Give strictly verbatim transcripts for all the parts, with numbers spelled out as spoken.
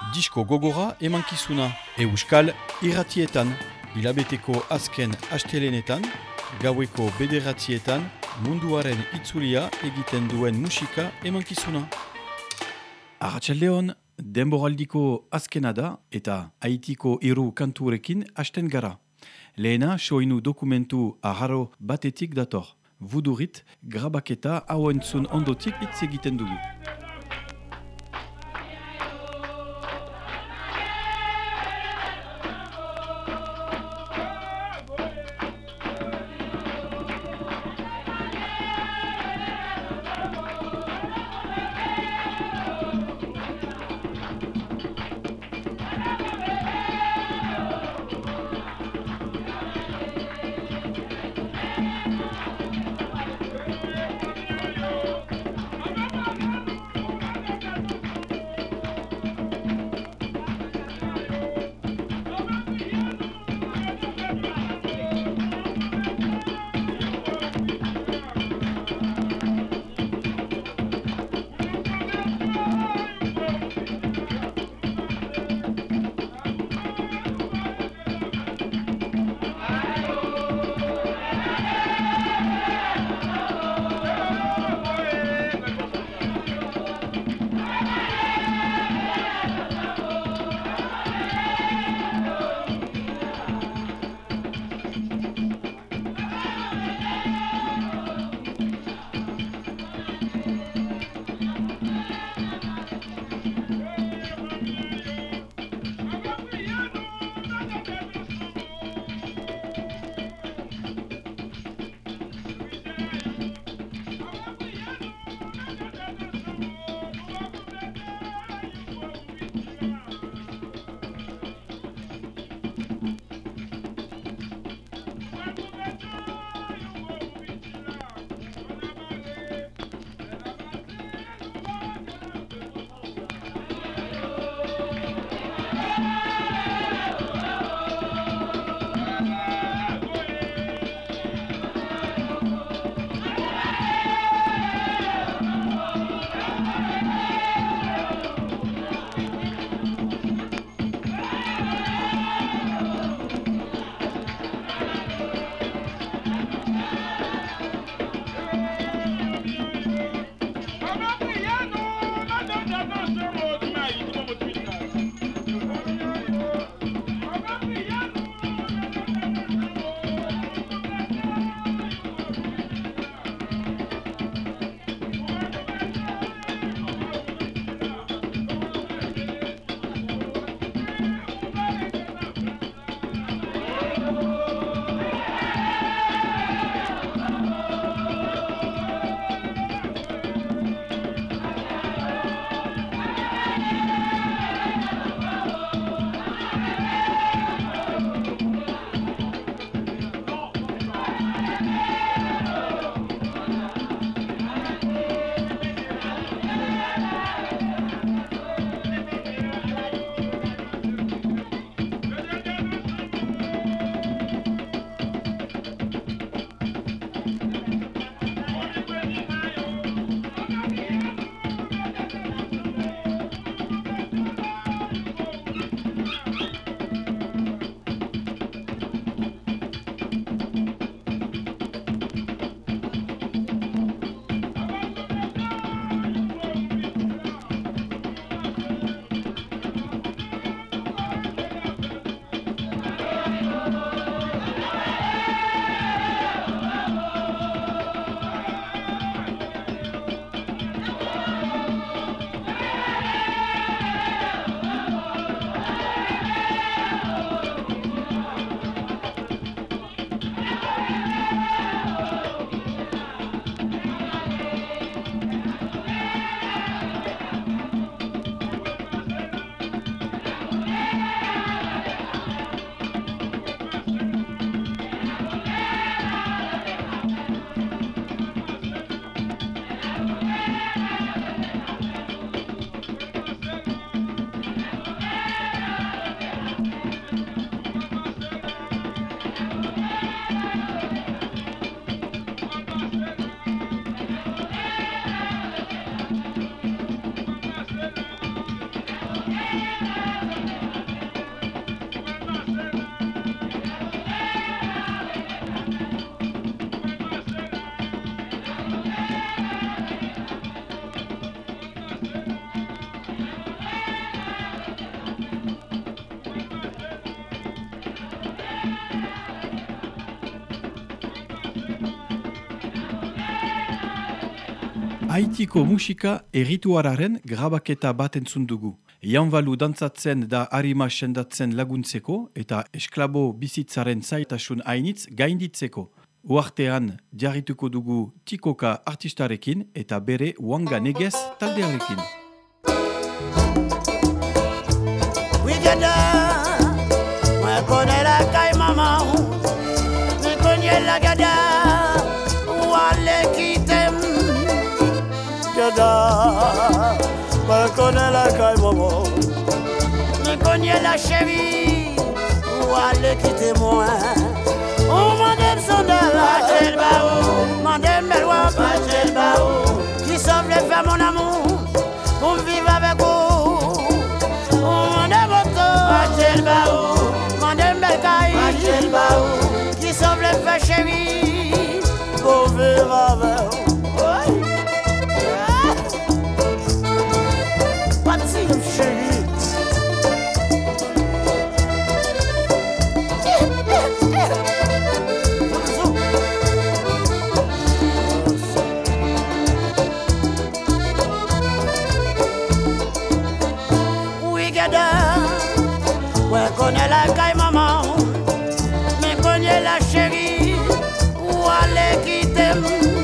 Disko gogora emankizuna, Euskal irratietan, hilabeteko azken astelenetan, gaueko bederatzietan, munduaren itzulia egiten duen musika emankizuna. Arratsaldeon, denboraldiko azkena da eta Haitiko hiru kanturekin hasten gara. Lehena soinu dokumentu aharo batetik dator. Vudurit, grabaketa hau entzun ondotik hitz egiten dugu. Haitiko musika errituararen grabaketa bat entzun dugu. Janbalu dantzatzen da harima sendatzen laguntzeko eta esklabo bizitzaren zaitasun hainitz gainditzeko. Uartean jarrituko dugu Tikoka artistarekin eta bere Wanga Negez taldearekin. Me connais la caille maman, me connais la chérie, ou allez quitter moi. Oh madame Sandal, Machel Baou, madame Melwa, Machel Baou, qui sauve les femmes mon amour, pour vivre avec vous. Oh madame Otto, Machel Baou, madame Belkaï, Machel Baou, qui sauve les femmes chérie, pour vivre avec vous. Ouais, connais la caille maman, mais connais la chérie, où aller quitter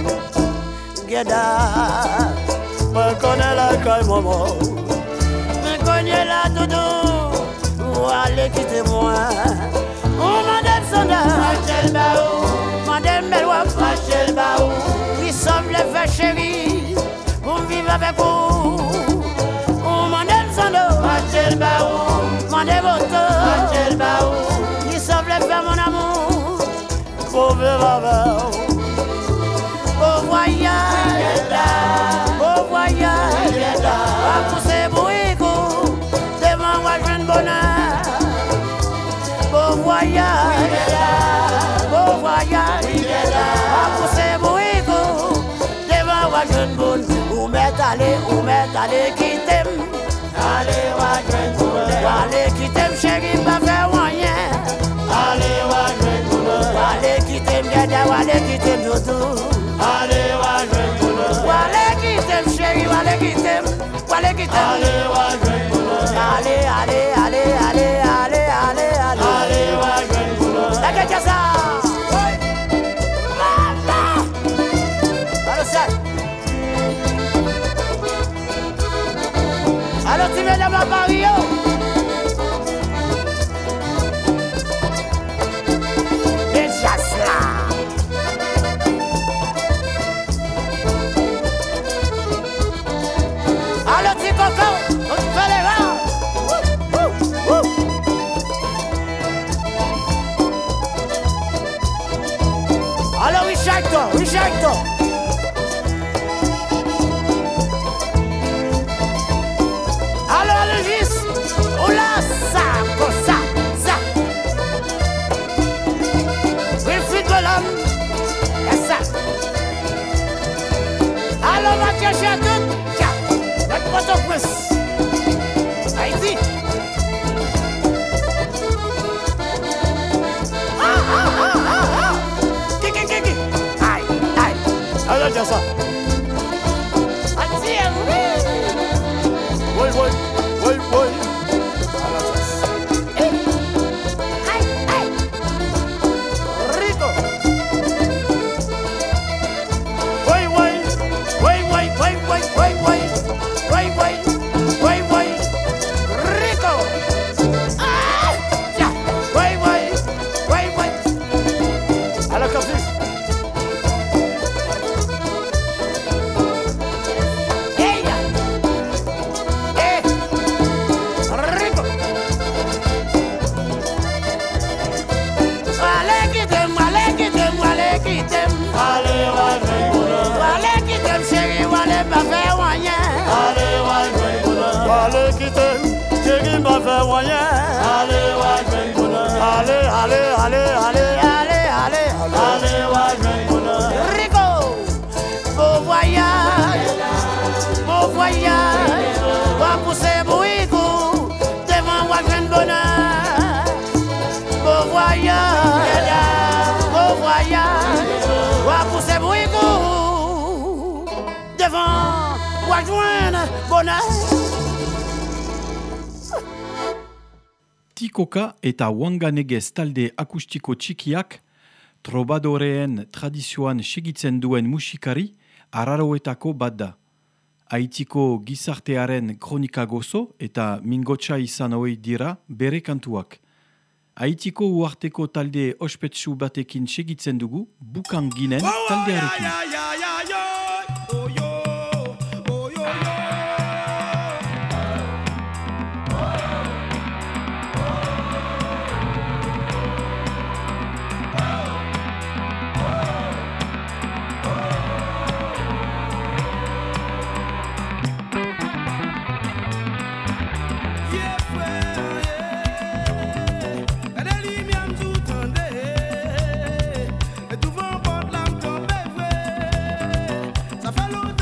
Geda. Ouais, connais la caille maman, mais connais la doudou, où aller quitter moi. Oh madame Sonda, Machel Baou, madame Belwa, Machel Baou, qui sauve les faits chérie, pour vivre avec vous. Oh madame Sonda, Machel Baou, madame Otto, Machel Baou, qui sauve les faits mon amour, pour vivre avec vous. Beau voyage, beau voyage, va pousser bourrico, devant moi jeune bonheur. Beau voyage, beau voyage, va pousser bourrico, devant moi jeune bonheur. Où m'est allé, où m'est allé qui t'aime, Allez, wa jeune bonheur, allez qui t'aime chérie, pas faire moyen. allez, wa jeune bonheur, Allez qui t'aime, gada, allez qui t'aime doudou. allez, wa jeune bonheur, Allez qui t'aime chérie, allez qui t'aime, allez qui t'aime. allez, wa jeune bonheur, Allez, allez, allez, allez, allez, allez, allez. allez, wa jeune bonheur. La gueule ça. Maman. Allô, ça. Allô, tu viens de ma Paris, yo. Déjà cela. Allô, petit coco, on te fait les rangs. Ouh, ouh, ouh. Allô, Richard, Richard. Allô, Alégis. Oula, ça, comme ça, ça. Wilfried Golan. Et ça. Allô, Mathieu Chatout. Notre Port-au-Prince. Haïti. Ah, ah, ah, ah, ah. Qui, qui, qui, qui. Aïe, aïe. Allez, tiens ça. Haïti, oui. Oui, oui, oui, oui. Eh. Aïe, aïe. Rico. Oui, oui, Oui, oui, oui, oui, oui, oui. Oui, oui, oui, oui. Rico. Ah, tiens. Oui, oui, oui, oui. à la café. Hey, eh, Rico. Allez, qui t'aime, allez, qui t'aime, allez, qui t'aime. Allez, wa jeune bonheur, Allez, qui t'aime, chérie, allez, pas faire moyen. allez, wa jeune bonheur, allez, quitter, chérie, m'a fait moyen. Allez, wa jeune bonheur, Allez, allez, allez, allez, allez, allez, allez, wa jeune bonheur, Rico, beau voyage, beau voyage, va pousser bourrico, devant moi jeune bonheur. Beau voyage, beau voyage, va pousser bourrico, devant bonheur. Tikoka eta wanganegez talde akustiko txikiak, trobadoreen tradizioan segitzen duen musikari araroetako bat da. Haitiko gizartearen kronika gozo eta mingotsa izan ohi dira bere kantuak. Haitiko uarteko talde ospetsu batekin segitzen dugu, Bukanginen taldearekin. Follow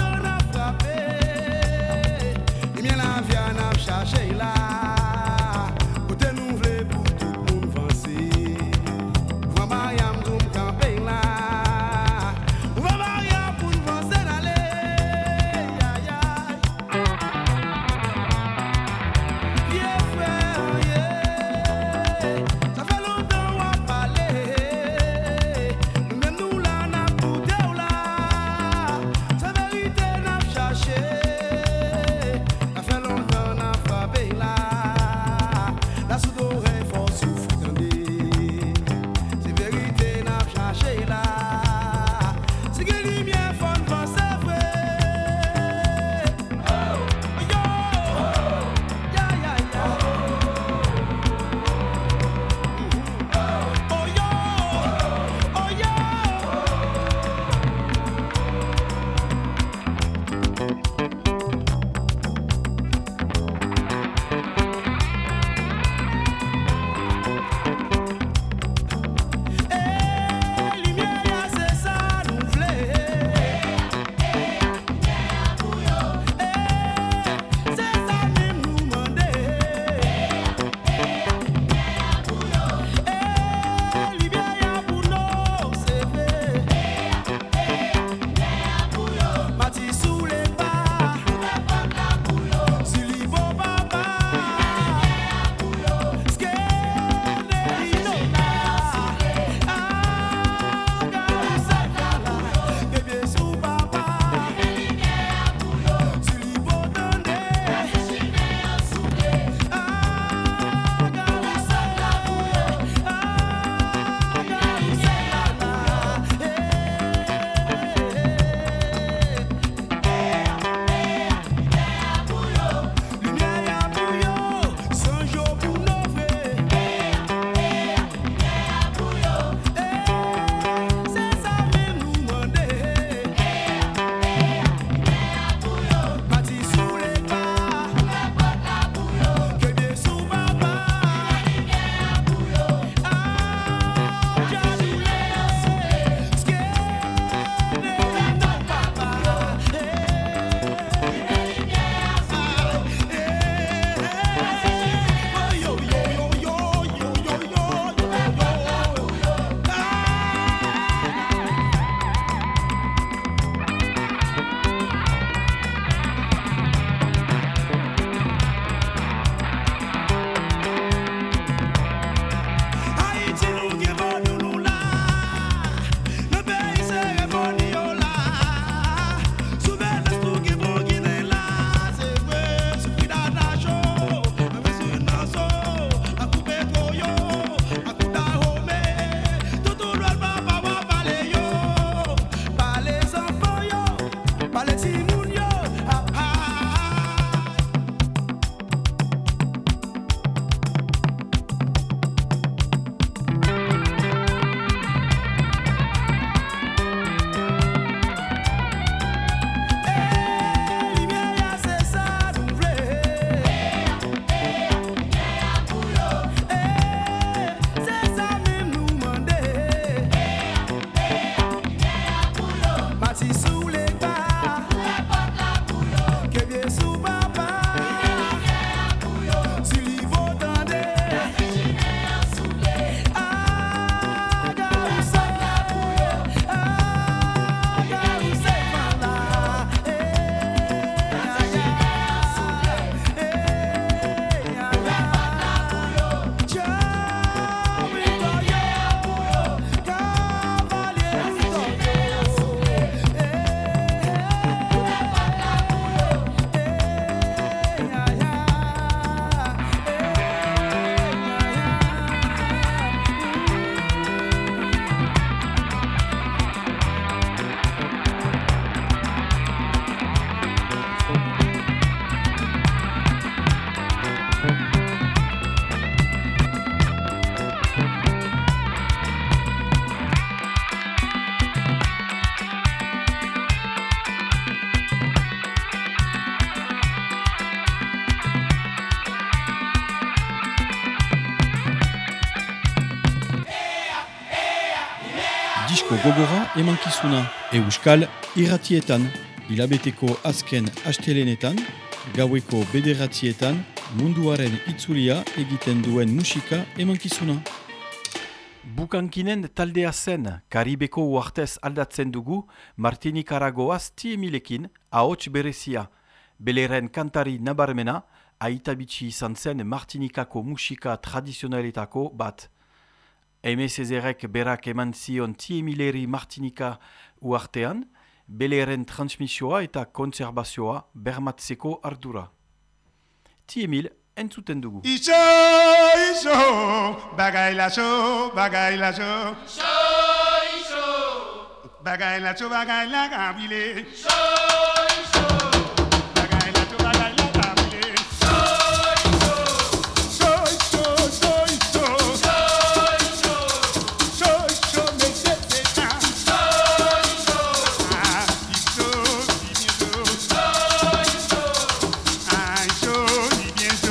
Euskarazko gogora emankizuna Euskal irratietan, hilabeteko azken astelenetan, gaueko bederatzietan, munduaren itzulia egiten duen musika emankizuna. Bukankinen taldea zen, Karibeko uartez aldatzen dugu, Martinikaragoaz tiemilekin, ahots berezia. Beleren kantari nabarmena, aitabitsi izan zen Martinikako musika tradizionaletako bat. M S Z-erek berak eman zion tiemileri Martinika uartean, Beleren transmisioa eta konserbazioa bermatzeko ardura. Tiemil entzuten dugu. Iso, iso, bagailatxo, bagailatxo. Iso, iso, bagailatxo, bagailagabile. Iso, iso, bagailatxo, bagailagabile. Iso, iso, so, iso, so, iso. So, iso, so, iso, me sepeta. So, iso, ah, iso, iso, so, iso, ah, iso, iso.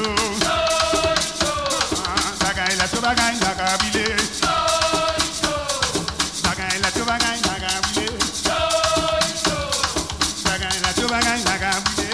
Bagailatxo, bagailagabile. Bagailatxo, bagailagabile. Bagailatxo, bagailagabile.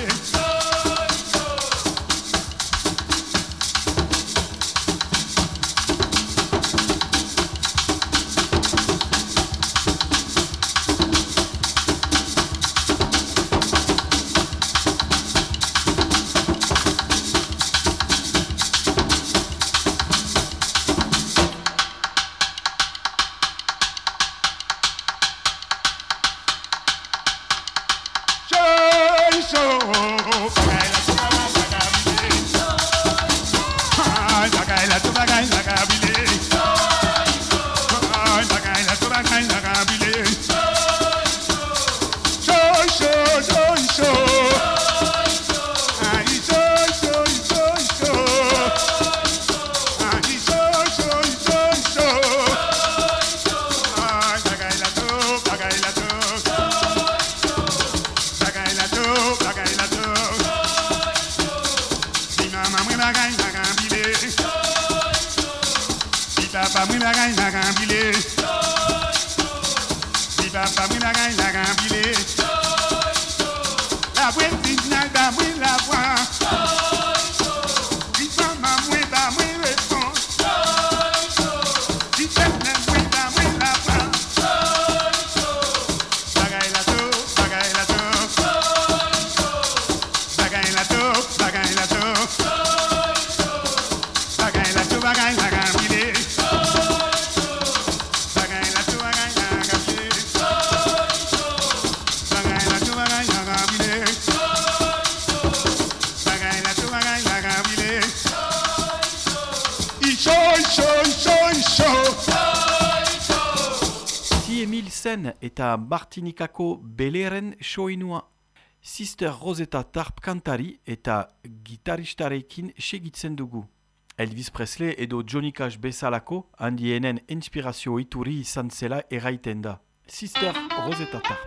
Eta Martinikako Beleren soinua. Sister Rosetta Tarp kantari eta gitaristarekin segitzen dugu. Elvis Presley edo Johnny Cash bezalako handienen inspirazio ituri izan zela erraiten da. Sister Rosetta Tarp.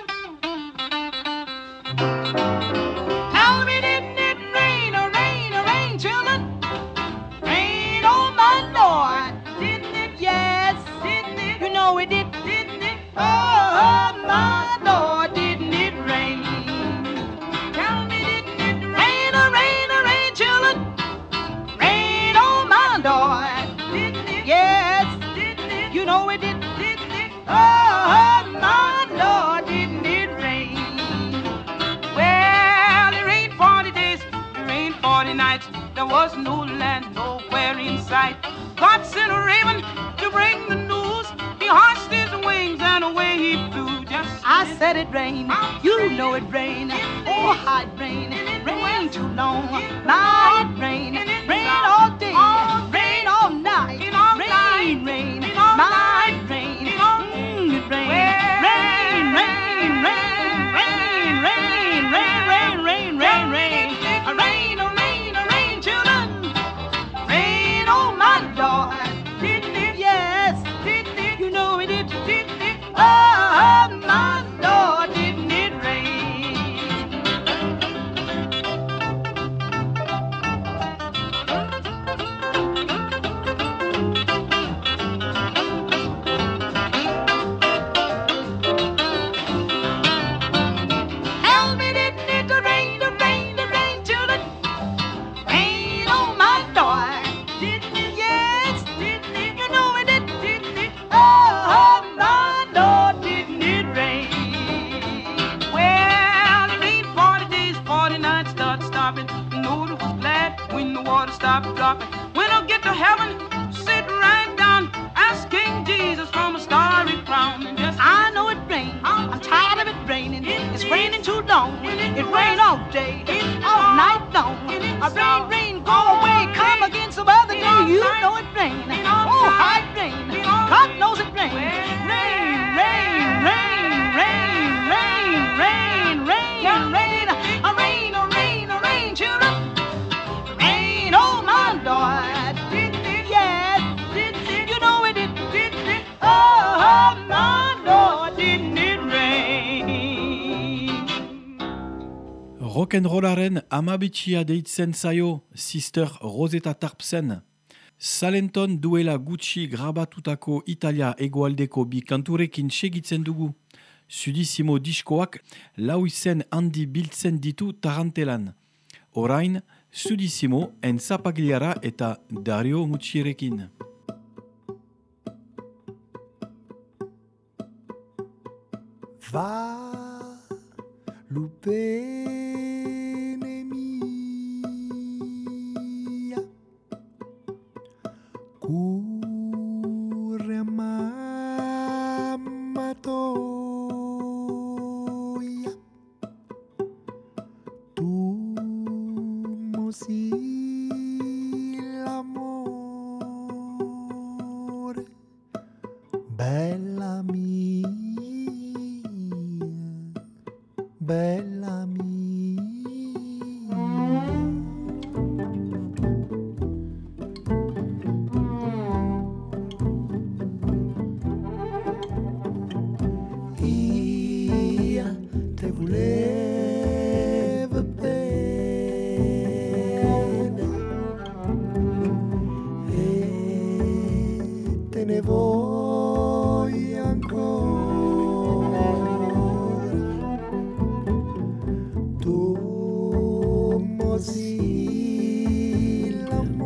Tell me, didn't it rain, or rain, or rain, children? Rain on my Lord. Didn't it? Yes, didn't it? You know it did. Oh, my Lord, didn't it rain? Tell me, didn't it rain, oh, rain, oh, rain, children? Rain on my Lord, didn't it? Yes, didn't it? You know it did, didn't it? Oh, my Lord, didn't it rain? Well, it rained forty days, it rained forty nights. There was no land nowhere in sight. God sent a raven to bring the news. He hushed his wings and away he flew. Just I said it rained, you know it rained. Oh, how it rained, rain too long. Now it rained, rain all day, rain all night, rain, rain, night rain, mm, it rained, rain, rain, rain, rain, rain, rain, rain, rain, rain, rain, a rain, a rain, a rain, children, rain, oh my Lord, didn't it? Yes, didn't it? You know it did, didn't it? Oh, my Lord, didn't it rain? water stop dropping. When I get to heaven, sit right down, ask King Jesus from a starry crown. And just I know it rains, I'm tired of it raining. It's raining too long, it rain all day, all night long. A rain, rain, go away, come again some other day. You know it rain, oh how it rain, God knows it rain. Rain, rain, rain, rain, rain, rain, rain, rain, a rain, a rain, a rain, children. Rain, oh my Lord, yes, you know it did, oh my Lord, didn't it rain? Rock'n'rollaren amabitxia deitzen zaio Sister Rosetta Tarpsen. Salenton duela gutxi grabatutako Italia hegoaldeko bi kanturekin segitzen dugu. Sudissimo diskoak lau izen handi biltzen ditu tarantelan. Orain, Sudissimo en Zapagliara eta Dario Muccirekin. Va lupene mia, curre mammatoia, tu mosi l'amore, bella mia, bella mia. Io te volevo bene e te ne voglio ancora. Tu mosi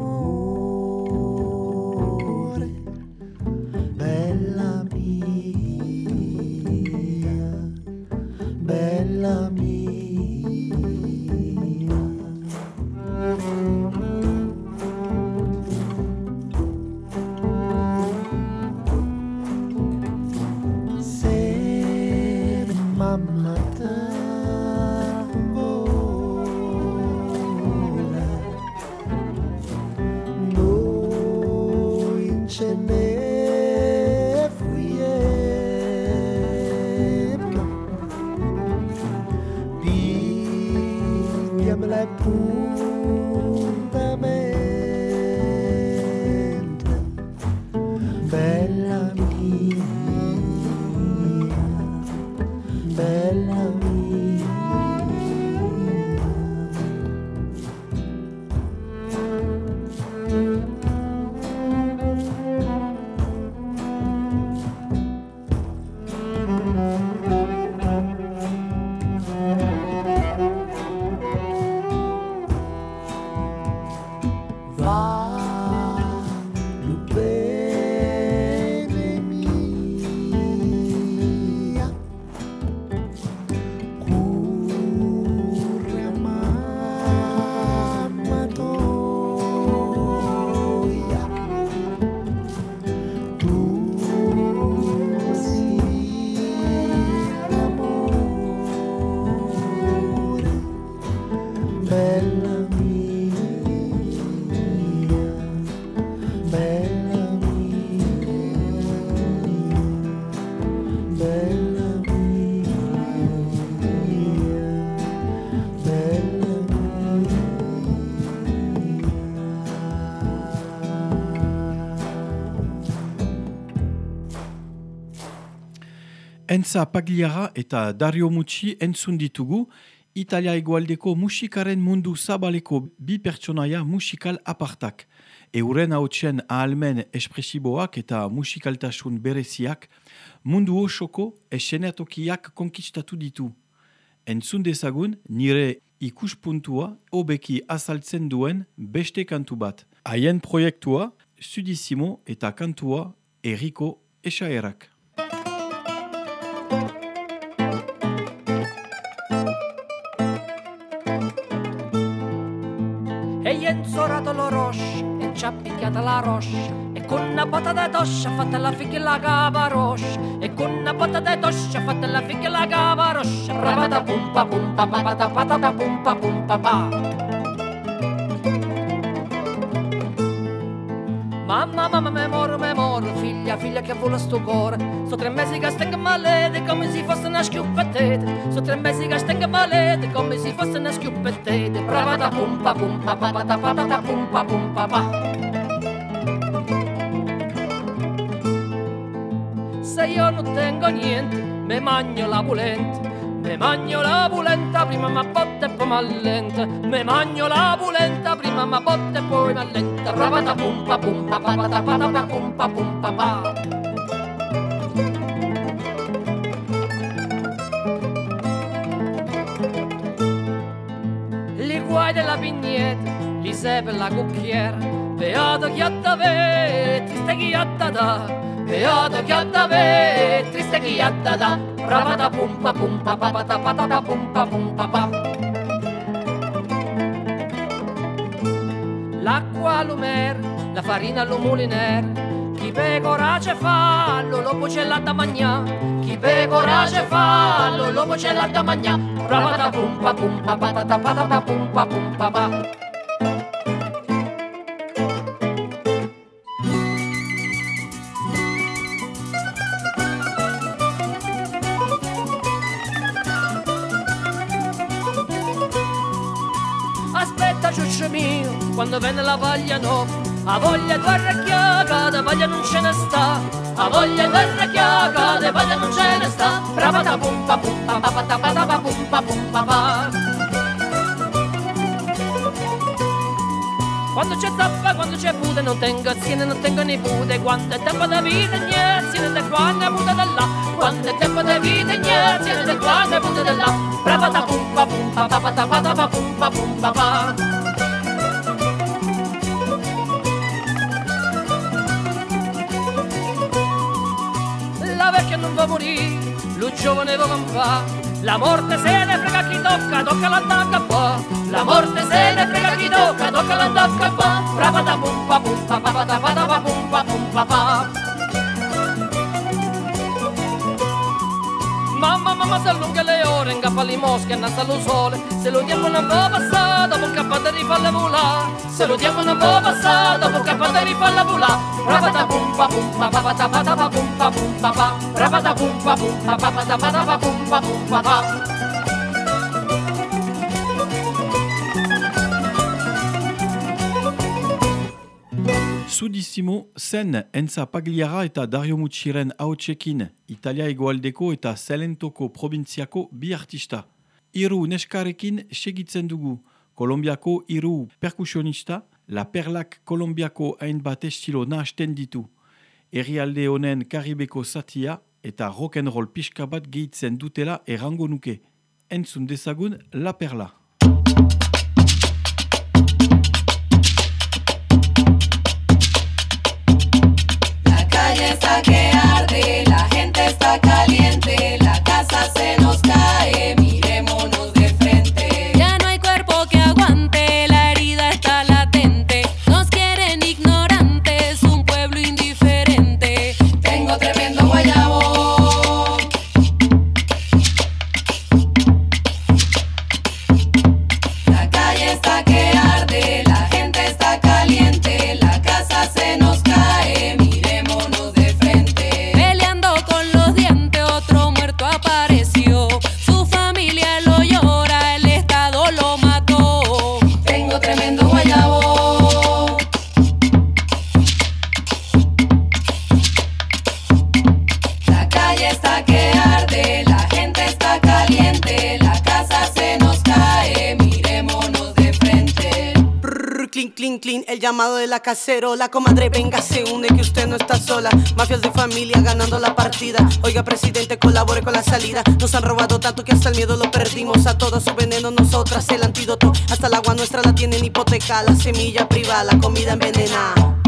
l'amore, bella mia, bella mia. Se mamma ce ne fuiemmo, pigliamo l'appuntamento, bella mia, bella mia. Enza Pagliara eta Dario Mucci entzun ditugu, Italia hegoaldeko musikaren mundu zabaleko bi pertsonaia musikal apartak. Euren hautsen ahalmen espresiboak eta musikaltasun bereziak mundu osoko eszenatokiak konkistatu ditu. Entzun dezagun nire ikuspuntua hobeki azaltzen duen beste kantu bat. Haien proiektua, Sudissimo eta kantua Eriko Esaerak. E enzorato lo roscia e ci ha picchiata la roscia e con una botta di toscia fatta la figlia la capa roscia e con una botta di toscia fatta la figlia la capa roscia rapata pumpa pumpa papata patata pumpa pumpa pa. Mamma, mamma, me moro, me moro, figlia, figlia che vola sto cuore. Sto tre mesi che stengo malede come se fosse una schiuppettete. Sto tre mesi che stengo malede come se fosse una schiuppettete. Bravata pumpa pumpa papata patata pumpa pumpa pa. Se io non tengo niente, me magno la pulente. Me magno la pulenta, prima ma botte e poi m'allenta. Me magno la pulenta, prima ma botte e poi m'allenta. Rapata pumpa pumpa papata patata pumpa pumpa pa. Li guai della pignetta, li sei per la cucchiera. Beato chi ha da ve, triste chi ha da da. Beato chi ha da ve, triste chi ha da da. Rapata pumpa pumpa papata patata pumpa pumpa pa. L'acqua all'umer, la farina all'umuliner. Chi pecora c'è fallo, l'uovo c'è là da magnà. Chi pecora c'è fallo, l'uovo c'è là da magnà. Rapata pumpa pumpa patata patata pumpa pumpa pa. Ciuccio mio, quando venne la voglia no, a voglia di arracchiaca, de voglia non ce ne sta, a voglia di arracchiaca, de voglia non ce ne sta, bravata pumpa pumpa papata patata pumpa pumpa pa. Quando c'è zappa, quando c'è pute, non tengo azione, non tengo nipote, quando è tempo di vita, niente, azione da qua, ne pute da là, quando è tempo di vita, niente, azione da qua, ne pute da là, bravata pumpa pumpa papata patata pumpa pumpa pa. La vecchia non va morire, lo giovane va campare. La morte se ne frega chi tocca, tocca l'andacca qua. La morte se ne frega chi tocca, tocca l'andacca qua. Rapata pumpa pumpa papata patata pumpa pumpa pa. Mamma, mamma, se allunga le ore, ingappa le mosche, annassa lo sole. Se lo tempo non va passato, può cappare di farla volare. Se lo tempo non va passato, può cappare di farla volare. Rapata pumpa pumpa papata patata pumpa pumpa pa. Rapata pumpa pumpa papata patata pumpa pumpa pa. Sudissimo, zen enza pagliara eta Dario Mucciren ahotsekin, Italia hegoaldeko eta Salentoko probintziako bi artista. Hiru neskarekin segitzen dugu, Kolombiako hiru perkusionista, La Perlak Kolombiako hainbat estilo nahasten ditu. Herrialde honen Karibeko zatia eta rock'n'roll pixka bat gehitzen dutela errango nuke. Entzun dezagun La Perla. Está que arde, la gente está caliente, la casa se nos cae, mirémonos de frente. Ya no hay cuerpo que aguante, la herida está latente, nos quieren ignorantes, un pueblo indiferente. Tengo tremendo guayabo. La calle está que arde, la gente está caliente, la casa se nos cae, mirémonos de frente. Peleando con los dientes, otro muerto apareció. Su familia lo llora, el Estado lo mató. Tengo tremendo guayabo. La calle está que arde, la gente está caliente, la casa se nos cae, mirémonos de frente. Brr, clean, clean, clean, el llamado de la cacerola. Comadre, venga, se une que usted no está sola. Mafias de familia ganando la partida. Oiga, presidente, colabore con la salida. Nos han robado tanto que hasta el miedo lo perdimos. A todo su veneno, nosotras el antídoto. Hasta el agua nuestra la tienen hipoteca. La semilla privada, la comida envenenada.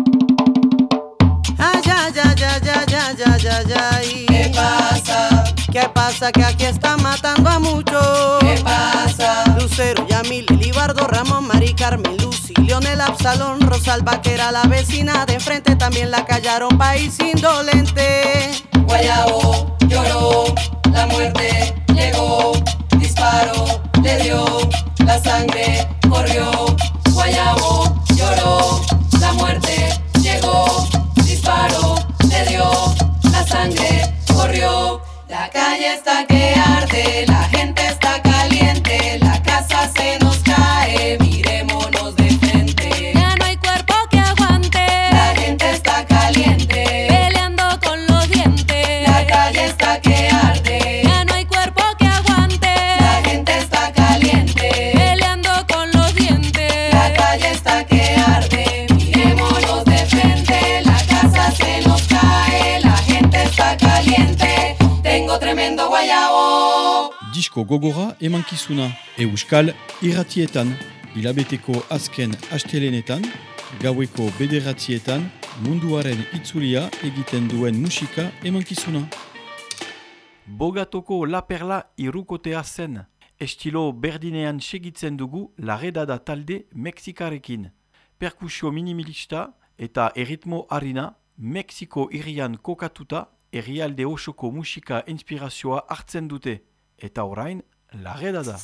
Ay, ay, ay, ay, ay, ay, ay, ay, ay. ¿Qué pasa? ¿Qué pasa? Que aquí están matando a muchos. ¿Qué pasa? Lucero, Yamil, Libardo, Ramón, Mari Carmen, Lucy, Leonel, Absalón, Rosalba, que era la vecina de enfrente, también la callaron, país indolente. Guayabo lloró, la muerte llegó, disparo le dio, la sangre corrió. Guayabo lloró, la muerte llegó, disparo le dio, la sangre corrió. La calle está que arde, la gente está caliente, la casa se nos cae, miremonos de frente. Ya no hay cuerpo que aguante, La gente está caliente, peleando con los dientes. la calle está que arde, Ya no hay cuerpo que aguante, la gente está caliente, peleando con los dientes. la calle está que arde, miremonos de frente, la casa se nos cae, la gente está caliente, tengo tremendo guayabo. Disko gogora emankizuna, euskal irratietan, hilabeteko azken astelenetan, gaueko bederatzietan, munduaren itzulia egiten duen musika emankizuna. Bogatoko La Perla irukotea zen, estilo berdinean segitzen dugu Laredada talde Mexikarekin. Perkusio minimilista eta erritmo harina, Mexiko hirian kokatuta, herrialde osoko musika inspirazioa hartzen dute. Eta orain, Laredada.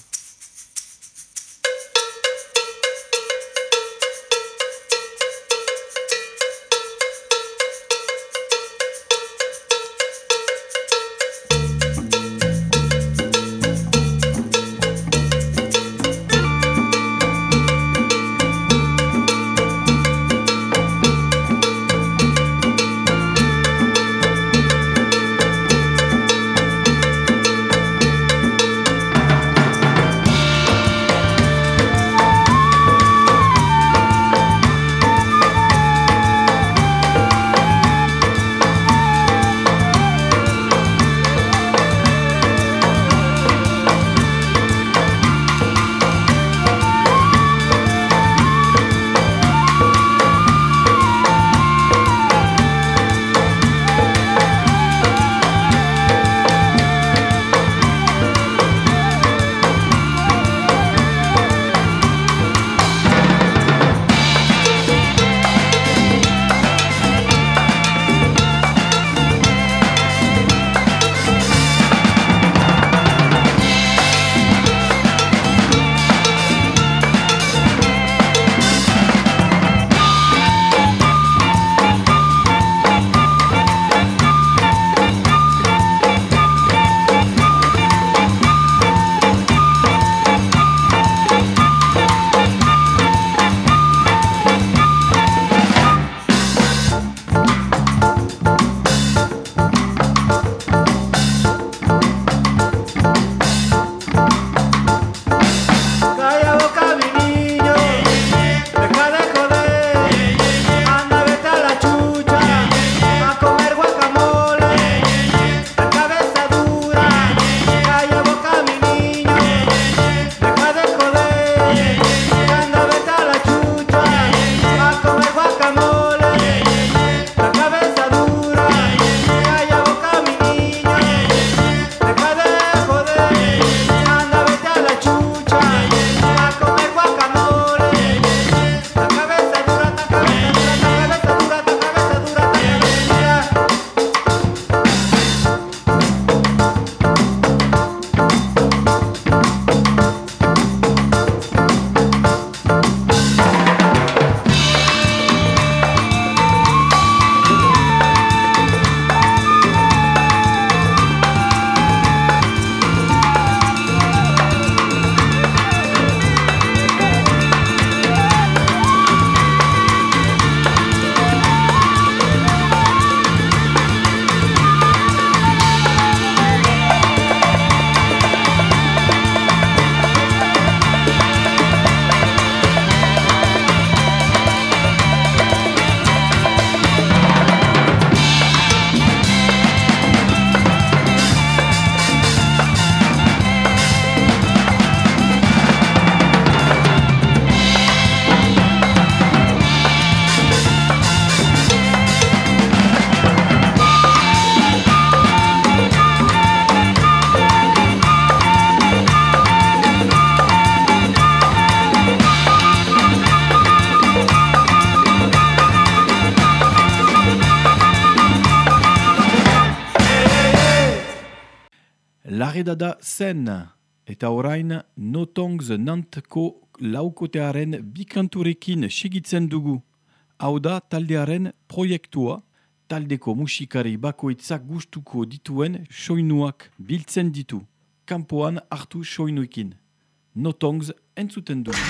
Larredada zen, eta orain Notongs Nantko laukotearen bikanturekin segitzen dugu. Hau da taldearen proiektua, taldeko musikari bakoitzak gustuko dituen soinuak biltzen ditu. Kanpoan hartu soinuekin. Notongs entzuten dugu.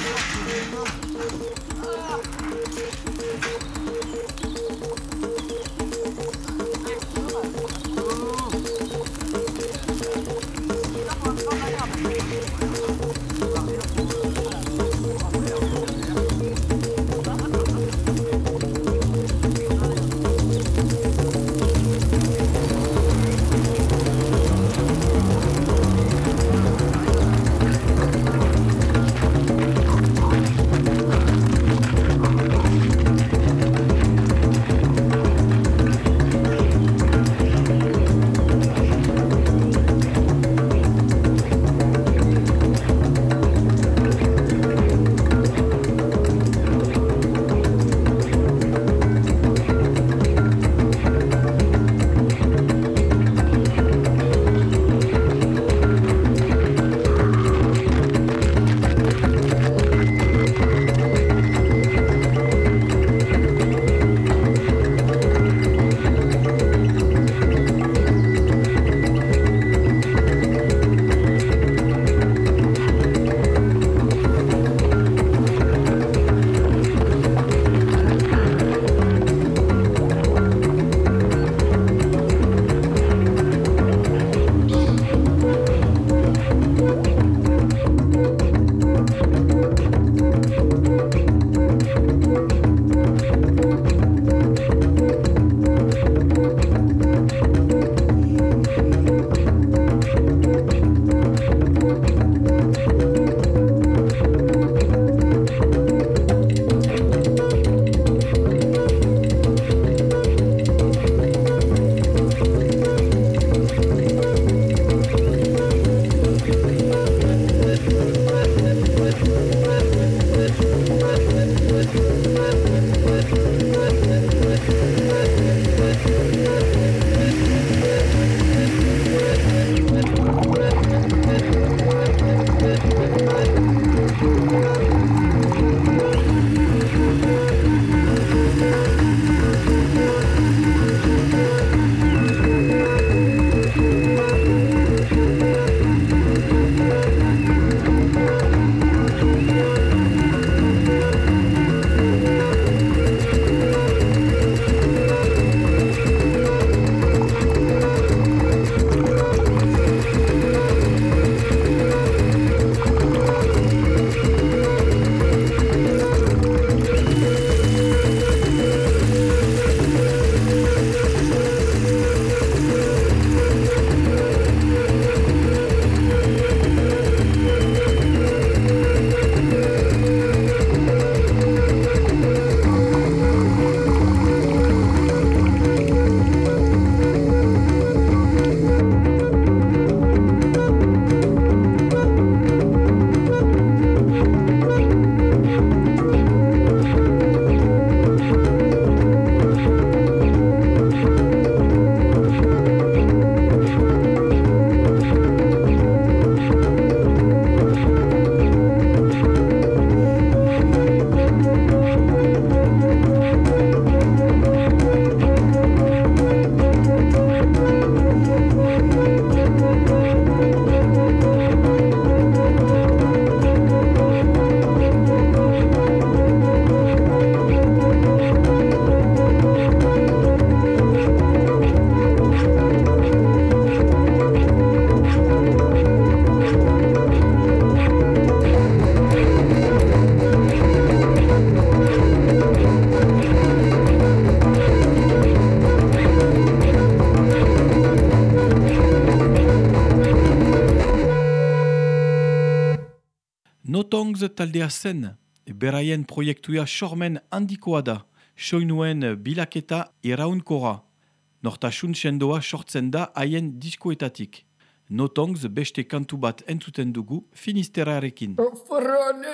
Notongs taldea zen, beraien proiektua sormen handikoa da, soinuen bilaketa iraunkora. Nortasun sendoa sortzen da haien diskoetatik. Notongs beste kantu bat entzuten dugu Finisterarekin. Frone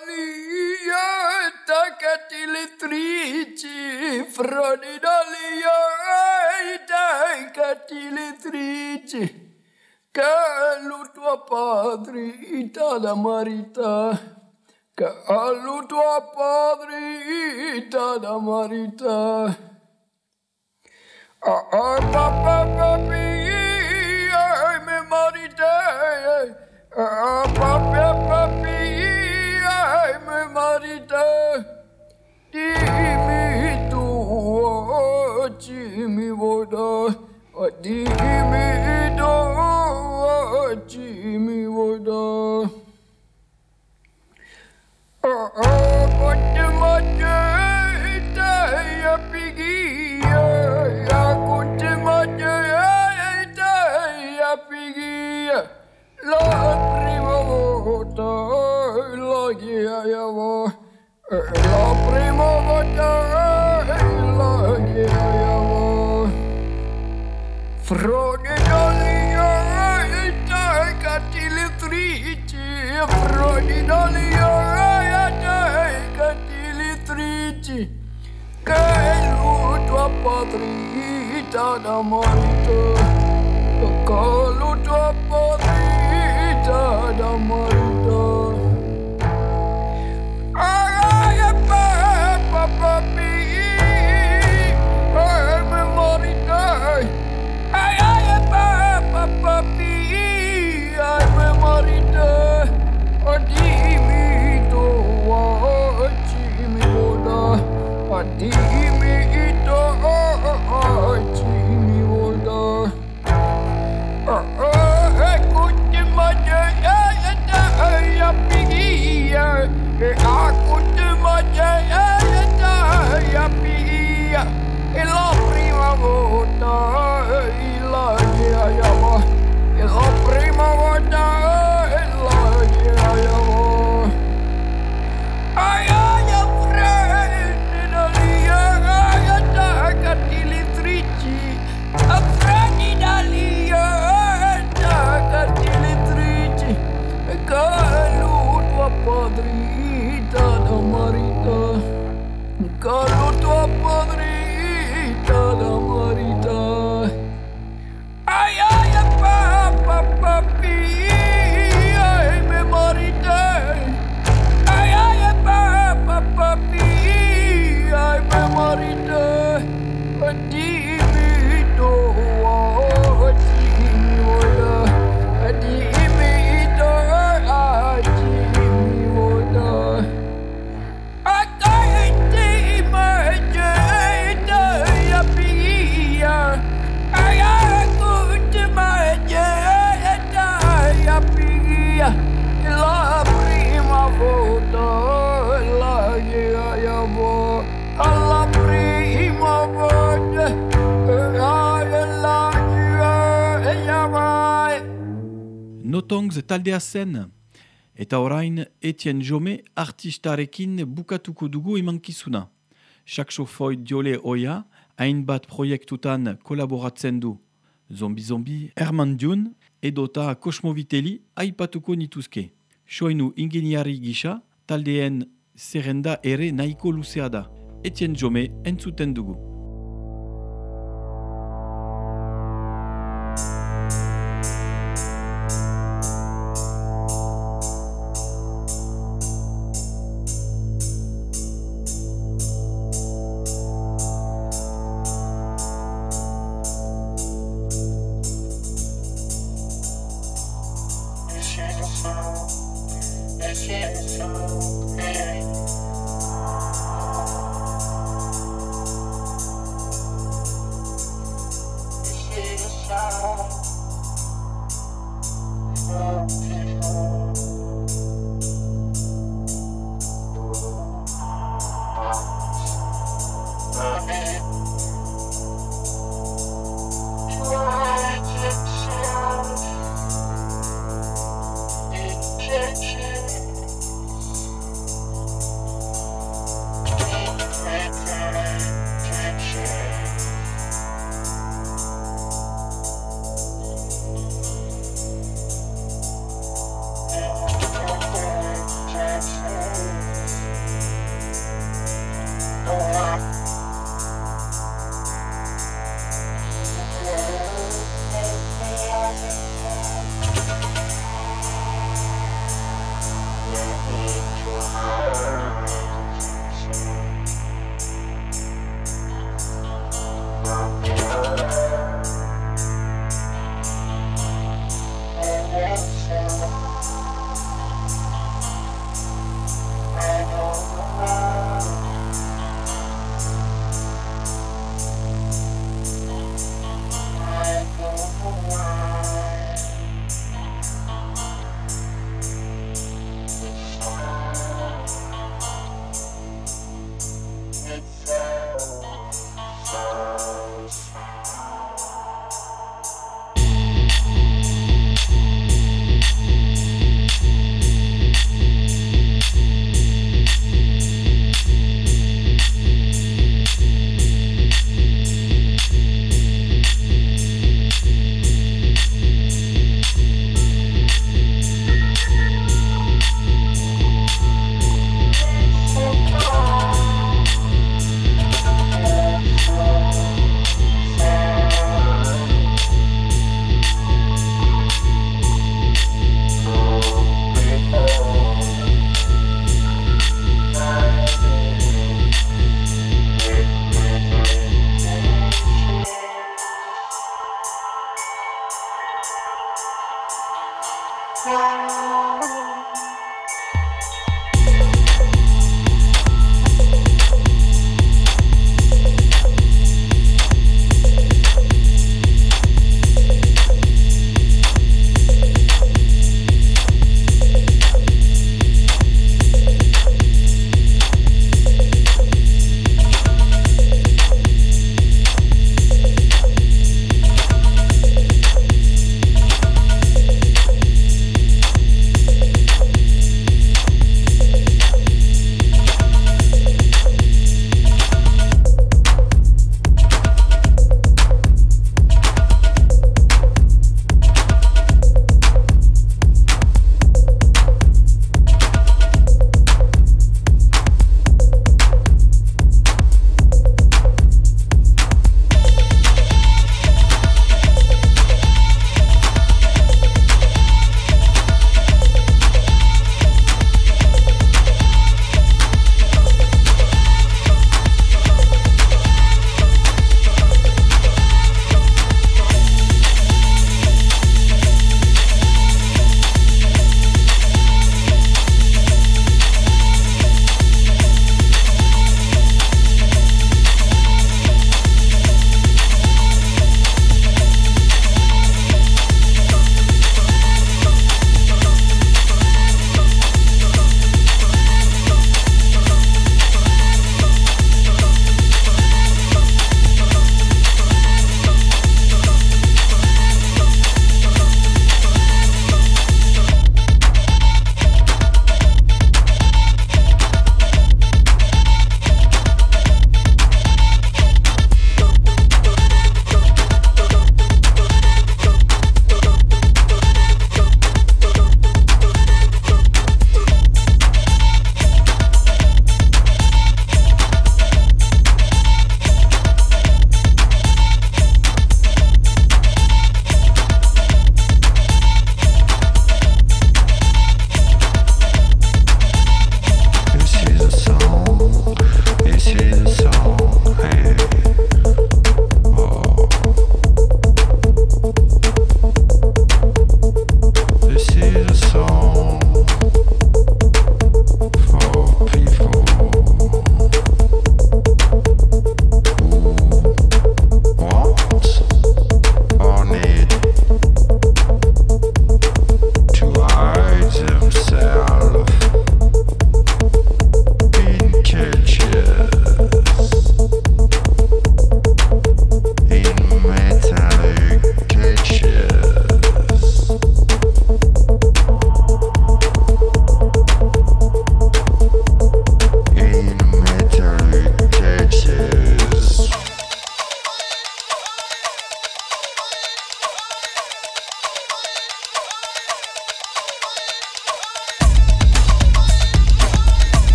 dalia eta catilitrici, frone dalia eta catilitrici. Callu tua padrita da marita, callu tua padrita da marita. Ai papa papi, ai me marita, ai papa papi, ai me marita. Dimmi tu, dimmi voda, dimmi do, dimmi voda. Oh, oh, kote majeta ya pigia, ya kote majeta ya pigia. La prima volta, la gia ya va. La prima volta, la gia ya va. Frode dalia, dai catile trici, frode dalia, dai catile trici. Che lu tua padrita da marito, che lu tua padrita da marito. Ai ai papa papi, ai me marito. Ai ai papa papi, ai me marito. O dimmi tu, o dimmi voda, o dimmi tu, o dimmi voda. Oh oh, écoute ma dieta, ya pigia, écoute ma dieta, ya pigia. E la prima volta, la gia ya va. E la prima volta, la gia ya va. Ai ai affretti dalia, ai attaccati le trici. Affretti dalia, attaccati le trici. E callu tua padrita da marita. Callu tua padrita da marita. Ai ai papa papi, ai me marita. Ai ai papa papi, ai me marita. Dimmi tu, dimmi voda, dimmi tu, dimmi voda. La prima volta, la gia ya va. La prima volta, la gia ya va. Notongs taldea zen. Eta orain, Etienne Jome artistarekin bukatuko dugu emankizuna. Saxofoi diole oia, hainbat proiektutan kolaboratzen du. Zombi Zombi, Herman Dune, edota Kosmoviteli aipatuko nituzke. Soinu ingeniari gisa, taldeen zerrenda ere nahiko luzea da. Etienne Jome entzuten dugu. Thank you.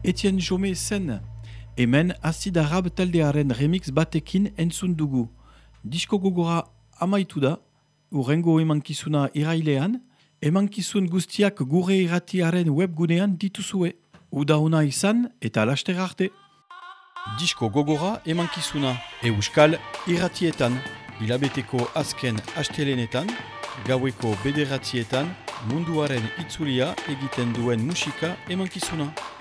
Etienne Jome zen. Hemen Acid Arab taldearen remix batekin entzun dugu. Disko gogora amaitu da, urrengo emankizuna irailean, emankizun guztiak gure irratiaren webgunean dituzue. Uda ona izan eta laster arte. Disko gogora emankizuna euskal irratietan, hilabeteko azken astelenetan, gaueko bederatietan, munduaren itzulia egiten duen musika emankizuna.